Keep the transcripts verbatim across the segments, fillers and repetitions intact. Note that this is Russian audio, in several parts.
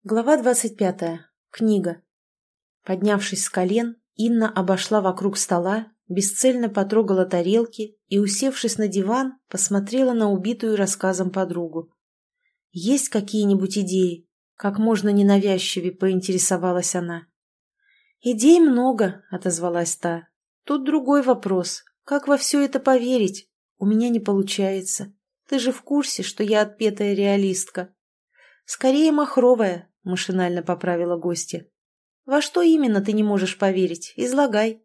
Глава двадцать пятая. Книга. Поднявшись с колен, Инна обошла вокруг стола, бесцельно потрогала тарелки и, усевшись на диван, посмотрела на убитую рассказом подругу. «Есть какие-нибудь идеи?» — как можно ненавязчивее поинтересовалась она. «Идей много», — отозвалась та. «Тут другой вопрос. Как во все это поверить? У меня не получается. Ты же в курсе, что я отпетая реалистка?» «Скорее махровая», — машинально поправила гостья. «Во что именно ты не можешь поверить? Излагай».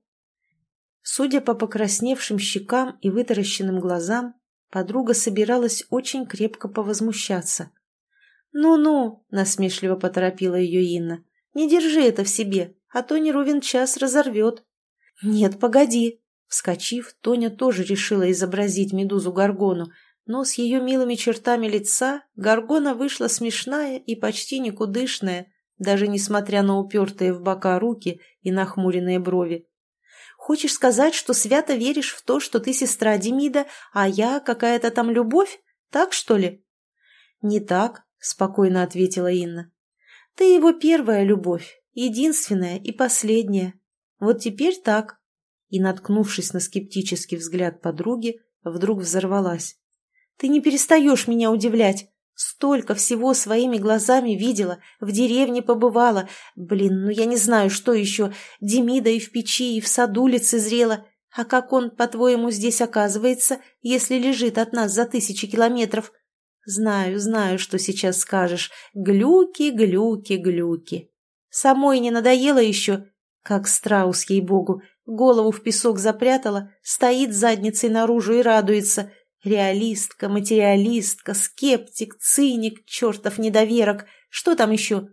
Судя по покрасневшим щекам и вытаращенным глазам, подруга собиралась очень крепко повозмущаться. «Ну-ну», — насмешливо поторопила ее Инна, — «не держи это в себе, а то не ровен час разорвет». «Нет, погоди». Вскочив, Тоня тоже решила изобразить медузу Горгону, но с ее милыми чертами лица Горгона вышла смешная и почти никудышная, даже несмотря на упертые в бока руки и нахмуренные брови. «Хочешь сказать, что свято веришь в то, что ты сестра Демида, а я какая-то там любовь? Так, что ли?» «Не так», — спокойно ответила Инна. «Ты его первая любовь, единственная и последняя. Вот теперь так». И, наткнувшись на скептический взгляд подруги, вдруг взорвалась. «Ты не перестаешь меня удивлять. Столько всего своими глазами видела, в деревне побывала. Блин, ну я не знаю, что еще. Демида и в печи, и в саду лицезрела. А как он, по-твоему, здесь оказывается, если лежит от нас за тысячи километров? Знаю, знаю, что сейчас скажешь. Глюки, глюки, глюки. Самой не надоело еще? Как страус, ей-богу. Голову в песок запрятала, стоит задницей наружу и радуется. Реалистка, материалистка, скептик, циник, чертов недоверок. Что там еще?»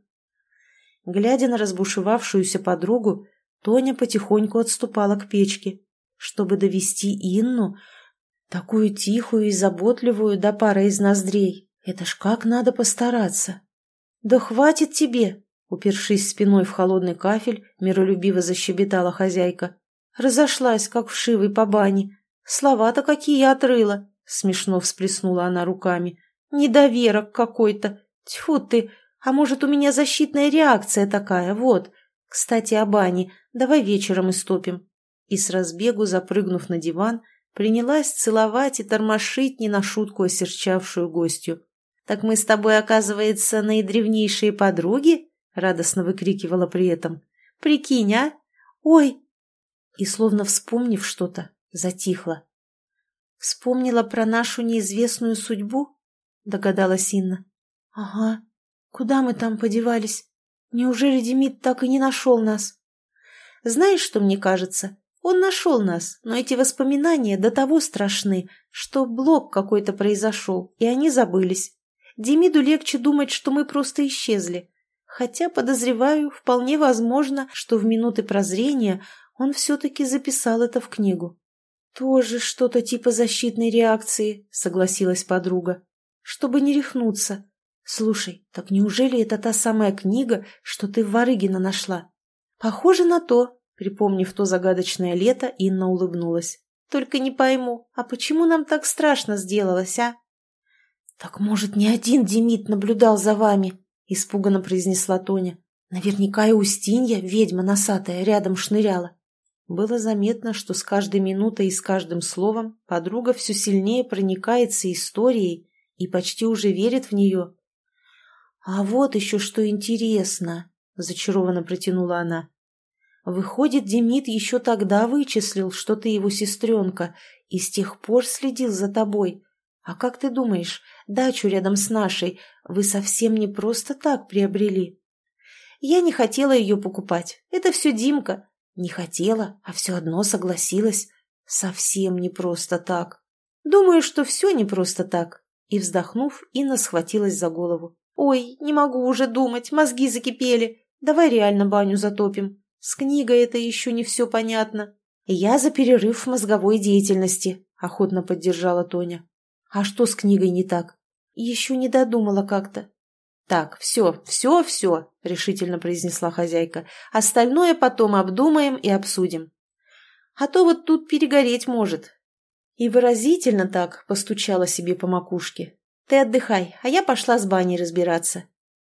Глядя на разбушевавшуюся подругу, Тоня потихоньку отступала к печке, чтобы довести Инну, такую тихую и заботливую, до пары из ноздрей. Это ж как надо постараться. «Да хватит тебе!» — упершись спиной в холодный кафель, миролюбиво защебетала хозяйка. «Разошлась, как вшивый по бане. Слова-то какие отрыла!» Смешно всплеснула она руками. «Недоверок какой-то! Тьфу ты! А может, у меня защитная реакция такая, вот! Кстати, о бане. Давай вечером истопим». И с разбегу, запрыгнув на диван, принялась целовать и тормошить не на шутку осерчавшую гостью. «Так мы с тобой, оказывается, наидревнейшие подруги?» — радостно выкрикивала при этом. «Прикинь, а? Ой!» И, словно вспомнив что-то, затихла. «Вспомнила про нашу неизвестную судьбу?» — догадалась Инна. «Ага. Куда мы там подевались? Неужели Демид так и не нашел нас?» «Знаешь, что мне кажется? Он нашел нас, но эти воспоминания до того страшны, что блок какой-то произошел, и они забылись. Демиду легче думать, что мы просто исчезли. Хотя, подозреваю, вполне возможно, что в минуты прозрения он все-таки записал это в книгу». «Тоже что-то типа защитной реакции», — согласилась подруга. «Чтобы не рехнуться. Слушай, так неужели это та самая книга, что ты в Варыгина нашла?» «Похоже на то», — припомнив то загадочное лето, Инна улыбнулась. «Только не пойму, а почему нам так страшно сделалось, а?» «Так, может, не один Демид наблюдал за вами?» — испуганно произнесла Тоня. «Наверняка и Устинья, ведьма носатая, рядом шныряла». Было заметно, что с каждой минутой и с каждым словом подруга все сильнее проникается историей и почти уже верит в нее. «А вот еще что интересно», — зачарованно протянула она. «Выходит, Демид еще тогда вычислил, что ты его сестренка, и с тех пор следил за тобой. А как ты думаешь, дачу рядом с нашей вы совсем не просто так приобрели?» «Я не хотела ее покупать. Это все Димка». «Не хотела, а все одно согласилась. Совсем не просто так. Думаю, что все не просто так». И, вздохнув, Инна схватилась за голову. «Ой, не могу уже думать, мозги закипели. Давай реально баню затопим. С книгой это еще не все понятно». «Я за перерыв в мозговой деятельности», — охотно поддержала Тоня. «А что с книгой не так?» «Еще не додумала как-то». «Так, все, все, все», — решительно произнесла хозяйка. «Остальное потом обдумаем и обсудим. А то вот тут перегореть может». И выразительно так постучала себе по макушке. «Ты отдыхай, а я пошла с баней разбираться».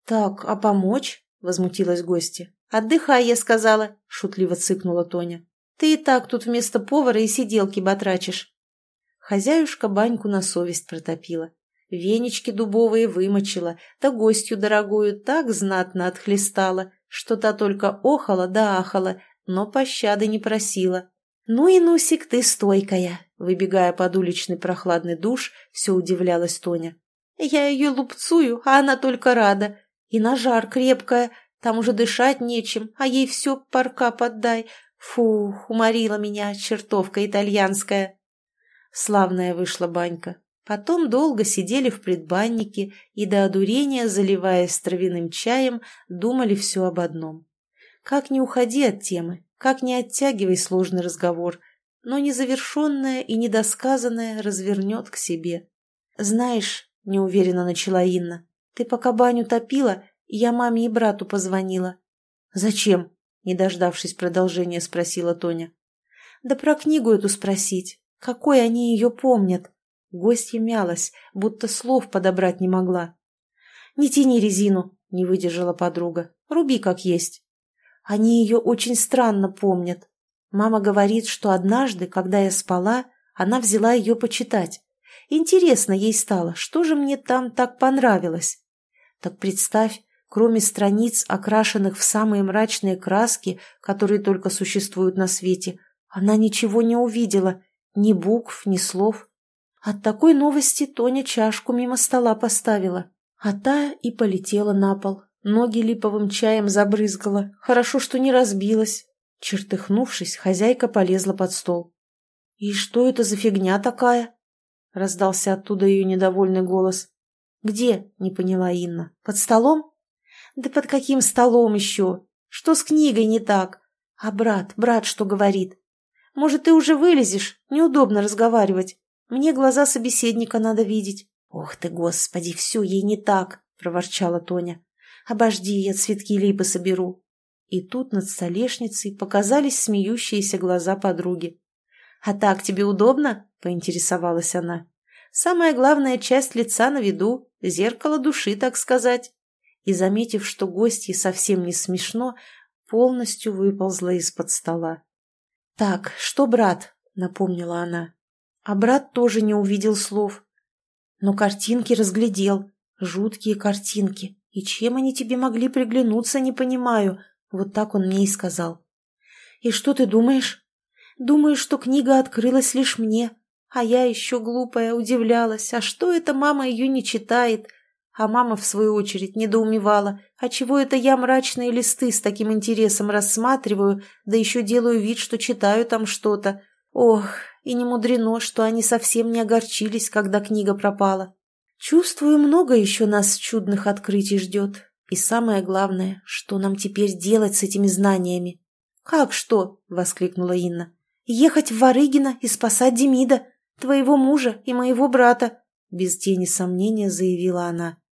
«Так, а помочь?» — возмутилась гостья. «Отдыхай, я сказала», — шутливо цыкнула Тоня. «Ты и так тут вместо повара и сиделки батрачишь». Хозяюшка баньку на совесть протопила. Венички дубовые вымочила, да гостью дорогую так знатно отхлестала, что та только охала да ахала, но пощады не просила. «Ну и Нусик, ты стойкая!» Выбегая под уличный прохладный душ, все удивлялась Тоня. «Я ее лупцую, а она только рада. И на жар крепкая, там уже дышать нечем, а ей все парка поддай. Фух, уморила меня чертовка итальянская». Славная вышла банька. Потом долго сидели в предбаннике и до одурения, заливаясь травяным чаем, думали все об одном. Как не уходи от темы, как не оттягивай сложный разговор, но незавершенное и недосказанное развернет к себе. «Знаешь, — неуверенно начала Инна, — ты пока баню топила, я маме и брату позвонила». «Зачем?» — не дождавшись продолжения, спросила Тоня. «Да про книгу эту спросить. Какой они ее помнят?» Гостья мялась, будто слов подобрать не могла. «Не тяни резину», — не выдержала подруга. «Руби как есть». «Они ее очень странно помнят. Мама говорит, что однажды, когда я спала, она взяла ее почитать. Интересно ей стало, что же мне там так понравилось. Так представь, кроме страниц, окрашенных в самые мрачные краски, которые только существуют на свете, она ничего не увидела, ни букв, ни слов. От такой новости Тоня чашку мимо стола поставила, а та и полетела на пол. Ноги липовым чаем забрызгала, хорошо, что не разбилась. Чертыхнувшись, хозяйка полезла под стол. «И что это за фигня такая?» — раздался оттуда ее недовольный голос. «Где?» — не поняла Инна. «Под столом?» «Да под каким столом еще? Что с книгой не так? А брат, брат что говорит? Может, ты уже вылезешь? Неудобно разговаривать. Мне глаза собеседника надо видеть». «Ох ты, господи, все ей не так!» — проворчала Тоня. «Обожди, я цветки липы соберу». И тут над столешницей показались смеющиеся глаза подруги. «А так тебе удобно?» — поинтересовалась она. «Самая главная часть лица на виду, зеркало души, так сказать». И, заметив, что гостье совсем не смешно, полностью выползла из-под стола. «Так, что брат?» — напомнила она. А брат тоже не увидел слов. Но картинки разглядел. Жуткие картинки. И чем они тебе могли приглянуться, не понимаю. Вот так он мне и сказал. «И что ты думаешь?» «Думаю, что книга открылась лишь мне. А я еще глупая удивлялась. А что это мама ее не читает?» А мама, в свою очередь, недоумевала. «А чего это я мрачные листы с таким интересом рассматриваю, да еще делаю вид, что читаю там что-то? Ох, и не мудрено, что они совсем не огорчились, когда книга пропала. Чувствую, много еще нас чудных открытий ждет. И самое главное, что нам теперь делать с этими знаниями?» «Как что?» — воскликнула Инна. «Ехать в Варыгино и спасать Демида, твоего мужа и моего брата», — без тени сомнения заявила она.